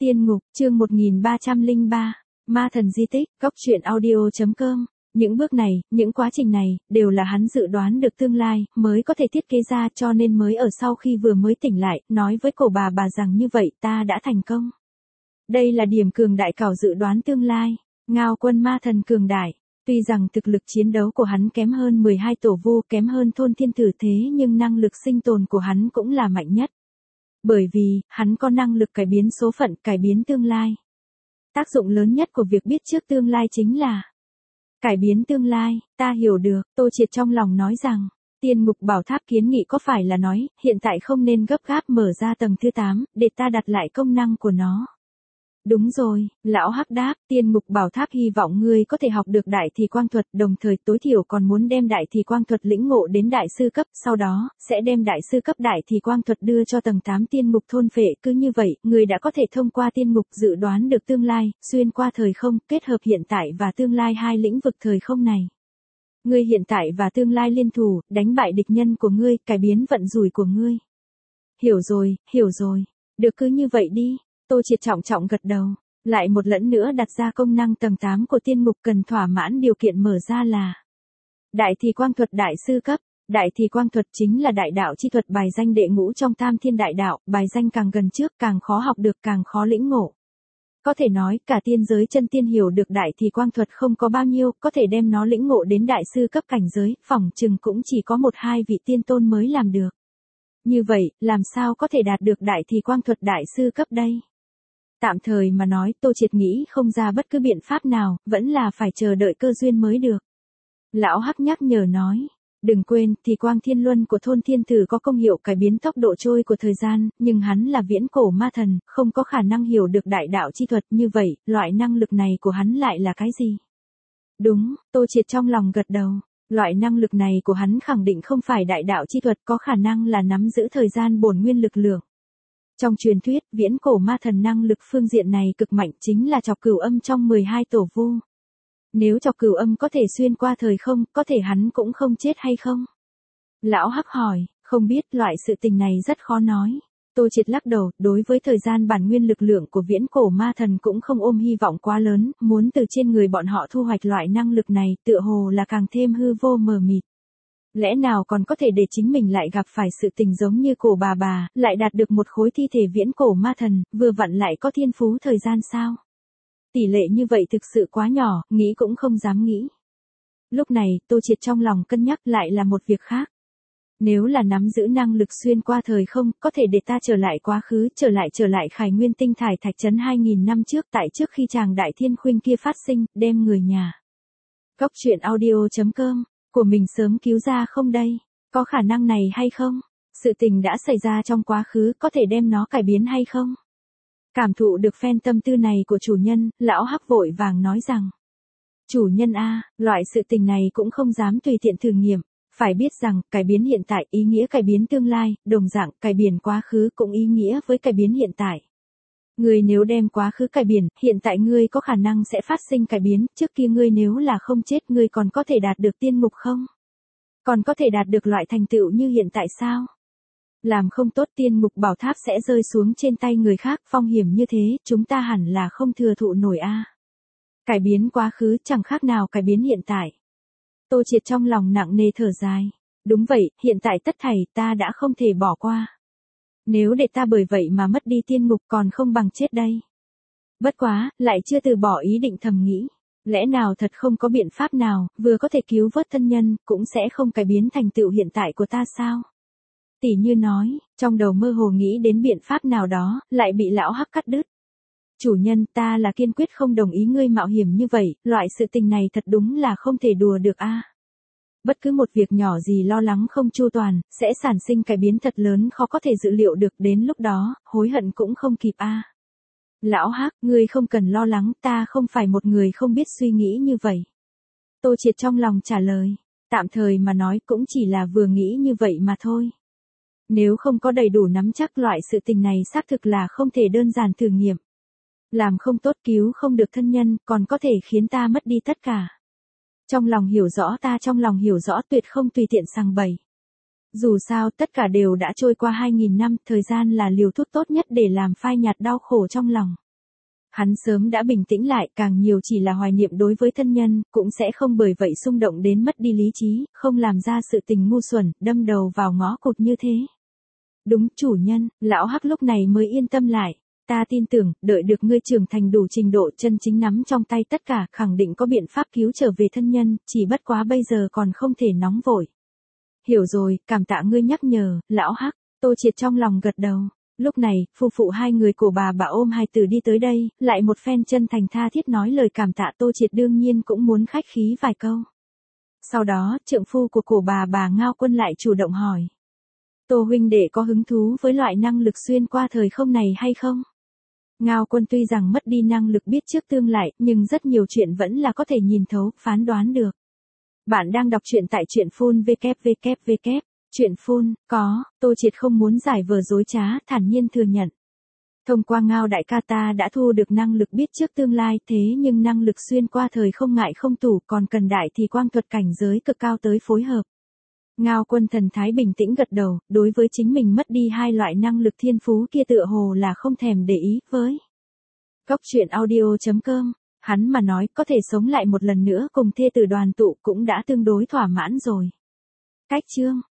Tiên ngục, chương 1303, Ma thần di tích, góc truyện audio.com. Những bước này, những quá trình này, đều là hắn dự đoán được tương lai, mới có thể thiết kế ra, cho nên mới ở sau khi vừa mới tỉnh lại, nói với cổ bà rằng như vậy ta đã thành công. Đây là điểm cường đại cảo dự đoán tương lai. Ngao Quân ma thần cường đại. Tuy rằng thực lực chiến đấu của hắn kém hơn 12 tổ vu, kém hơn thôn thiên tử thế nhưng năng lực sinh tồn của hắn cũng là mạnh nhất. Bởi vì, hắn có năng lực cải biến số phận, cải biến tương lai. Tác dụng lớn nhất của việc biết trước tương lai chính là cải biến tương lai. Ta hiểu được, Tô Triệt trong lòng nói rằng, Tiên ngục bảo tháp kiến nghị có phải là nói, hiện tại không nên gấp gáp mở ra tầng thứ 8, để ta đặt lại công năng của nó. Đúng rồi, lão Hắc đáp, Tiên ngục bảo tháp hy vọng ngươi có thể học được đại thì quang thuật, đồng thời tối thiểu còn muốn đem đại thì quang thuật lĩnh ngộ đến đại sư cấp, sau đó, sẽ đem đại sư cấp đại thì quang thuật đưa cho tầng 8 tiên ngục thôn phệ, cứ như vậy, ngươi đã có thể thông qua tiên ngục dự đoán được tương lai, xuyên qua thời không, kết hợp hiện tại và tương lai hai lĩnh vực thời không này. Ngươi hiện tại và tương lai liên thủ, đánh bại địch nhân của ngươi, cải biến vận rủi của ngươi. Hiểu rồi, được cứ như vậy đi. Tô Triệt trọng gật đầu, lại một lần nữa đặt ra công năng tầng 8 của tiên ngục cần thỏa mãn điều kiện mở ra là đại thì quang thuật đại sư cấp. Đại thì quang thuật chính là đại đạo chi thuật bài danh đệ ngũ trong Tam Thiên Đại Đạo, bài danh càng gần trước càng khó học được càng khó lĩnh ngộ. Có thể nói cả tiên giới chân tiên hiểu được đại thì quang thuật không có bao nhiêu, có thể đem nó lĩnh ngộ đến đại sư cấp cảnh giới, phỏng chừng cũng chỉ có 1-2 vị tiên tôn mới làm được. Như vậy, làm sao có thể đạt được đại thì quang thuật đại sư cấp đây? Tạm thời mà nói, Tô Triệt nghĩ không ra bất cứ biện pháp nào, vẫn là phải chờ đợi cơ duyên mới được. Lão Hắc nhắc nhở nói, đừng quên, thì quang thiên luân của thôn thiên tử có công hiệu cải biến tốc độ trôi của thời gian, nhưng hắn là viễn cổ ma thần, không có khả năng hiểu được đại đạo chi thuật, như vậy, loại năng lực này của hắn lại là cái gì? Đúng, Tô Triệt trong lòng gật đầu, loại năng lực này của hắn khẳng định không phải đại đạo chi thuật, có khả năng là nắm giữ thời gian bổn nguyên lực lượng. Trong truyền thuyết, viễn cổ ma thần năng lực phương diện này cực mạnh chính là Trọc Cửu Âm trong 12 tổ vu. Nếu Trọc Cửu Âm có thể xuyên qua thời không, có thể hắn cũng không chết hay không? Lão Hắc hỏi, không biết, loại sự tình này rất khó nói. Tô Triệt lắc đầu, đối với thời gian bản nguyên lực lượng của viễn cổ ma thần cũng không ôm hy vọng quá lớn, muốn từ trên người bọn họ thu hoạch loại năng lực này, tựa hồ là càng thêm hư vô mờ mịt. Lẽ nào còn có thể để chính mình lại gặp phải sự tình giống như cổ bà, lại đạt được một khối thi thể viễn cổ ma thần, vừa vặn lại có thiên phú thời gian sao? Tỷ lệ như vậy thực sự quá nhỏ, nghĩ cũng không dám nghĩ. Lúc này, Tô Triệt trong lòng cân nhắc lại là một việc khác. Nếu là nắm giữ năng lực xuyên qua thời không, có thể để ta trở lại quá khứ, trở lại Khải Nguyên Tinh Thải Thạch Trấn 2000 năm trước, tại trước khi chàng đại thiên khuynh kia phát sinh, đem người nhà. Góc truyện audio.com của mình sớm cứu ra không đây? Có khả năng này hay không? Sự tình đã xảy ra trong quá khứ, có thể đem nó cải biến hay không? Cảm thụ được phen tâm tư này của chủ nhân, lão Hắc vội vàng nói rằng, chủ nhân a, loại sự tình này cũng không dám tùy tiện thử nghiệm, phải biết rằng, cải biến hiện tại ý nghĩa cải biến tương lai, đồng dạng, cải biến quá khứ cũng ý nghĩa với cải biến hiện tại. Ngươi nếu đem quá khứ cải biến, hiện tại ngươi có khả năng sẽ phát sinh cải biến, trước kia ngươi nếu là không chết ngươi còn có thể đạt được tiên ngục không? Còn có thể đạt được loại thành tựu như hiện tại sao? Làm không tốt tiên ngục bảo tháp sẽ rơi xuống trên tay người khác, phong hiểm như thế, chúng ta hẳn là không thừa thụ nổi a. Cải biến quá khứ chẳng khác nào cải biến hiện tại. Tô Triệt trong lòng nặng nề thở dài. Đúng vậy, hiện tại tất thảy ta đã không thể bỏ qua. Nếu để ta bởi vậy mà mất đi tiên ngục còn không bằng chết đây. Bất quá, lại chưa từ bỏ ý định thầm nghĩ. Lẽ nào thật không có biện pháp nào, vừa có thể cứu vớt thân nhân, cũng sẽ không cải biến thành tựu hiện tại của ta sao? Tỷ như nói, trong đầu mơ hồ nghĩ đến biện pháp nào đó, lại bị lão Hắc cắt đứt. Chủ nhân, ta là kiên quyết không đồng ý ngươi mạo hiểm như vậy, loại sự tình này thật đúng là không thể đùa được a. Bất cứ một việc nhỏ gì lo lắng không chu toàn, sẽ sản sinh cải biến thật lớn khó có thể dự liệu được, đến lúc đó, hối hận cũng không kịp a. Lão Hắc, ngươi không cần lo lắng, ta không phải một người không biết suy nghĩ như vậy. Tô Triệt trong lòng trả lời, tạm thời mà nói cũng chỉ là vừa nghĩ như vậy mà thôi. Nếu không có đầy đủ nắm chắc loại sự tình này xác thực là không thể đơn giản thử nghiệm. Làm không tốt cứu không được thân nhân, còn có thể khiến ta mất đi tất cả. Trong lòng hiểu rõ tuyệt không tùy tiện sằng bậy. Dù sao tất cả đều đã trôi qua 2000 năm, thời gian là liều thuốc tốt nhất để làm phai nhạt đau khổ trong lòng. Hắn sớm đã bình tĩnh lại, càng nhiều chỉ là hoài niệm đối với thân nhân, cũng sẽ không bởi vậy xung động đến mất đi lý trí, không làm ra sự tình ngu xuẩn, đâm đầu vào ngõ cụt như thế. Đúng, chủ nhân, lão Hắc lúc này mới yên tâm lại. Ta tin tưởng, đợi được ngươi trưởng thành đủ trình độ chân chính nắm trong tay tất cả, khẳng định có biện pháp cứu trở về thân nhân, chỉ bất quá bây giờ còn không thể nóng vội. Hiểu rồi, cảm tạ ngươi nhắc nhở, lão Hắc. Tô Triệt trong lòng gật đầu. Lúc này, phu phụ hai người của bà ôm hai tử đi tới đây, lại một phen chân thành tha thiết nói lời cảm tạ. Tô Triệt đương nhiên cũng muốn khách khí vài câu. Sau đó, trượng phu của bà Ngao Quân lại chủ động hỏi. Tô huynh đệ có hứng thú với loại năng lực xuyên qua thời không này hay không? Ngao Quân tuy rằng mất đi năng lực biết trước tương lai, nhưng rất nhiều chuyện vẫn là có thể nhìn thấu, phán đoán được. Bạn đang đọc truyện tại truyện phun www. Truyện phun, có, Tô Triệt không muốn giải vờ dối trá, thản nhiên thừa nhận. Thông qua Ngao đại ca ta đã thu được năng lực biết trước tương lai, thế nhưng năng lực xuyên qua thời không ngại không tủ, còn cần đại thì quang thuật cảnh giới cực cao tới phối hợp. Ngao Quân thần thái bình tĩnh gật đầu, đối với chính mình mất đi hai loại năng lực thiên phú kia tựa hồ là không thèm để ý với. Góc truyện audio.com, hắn mà nói có thể sống lại một lần nữa cùng thê tử đoàn tụ cũng đã tương đối thỏa mãn rồi. Cách chương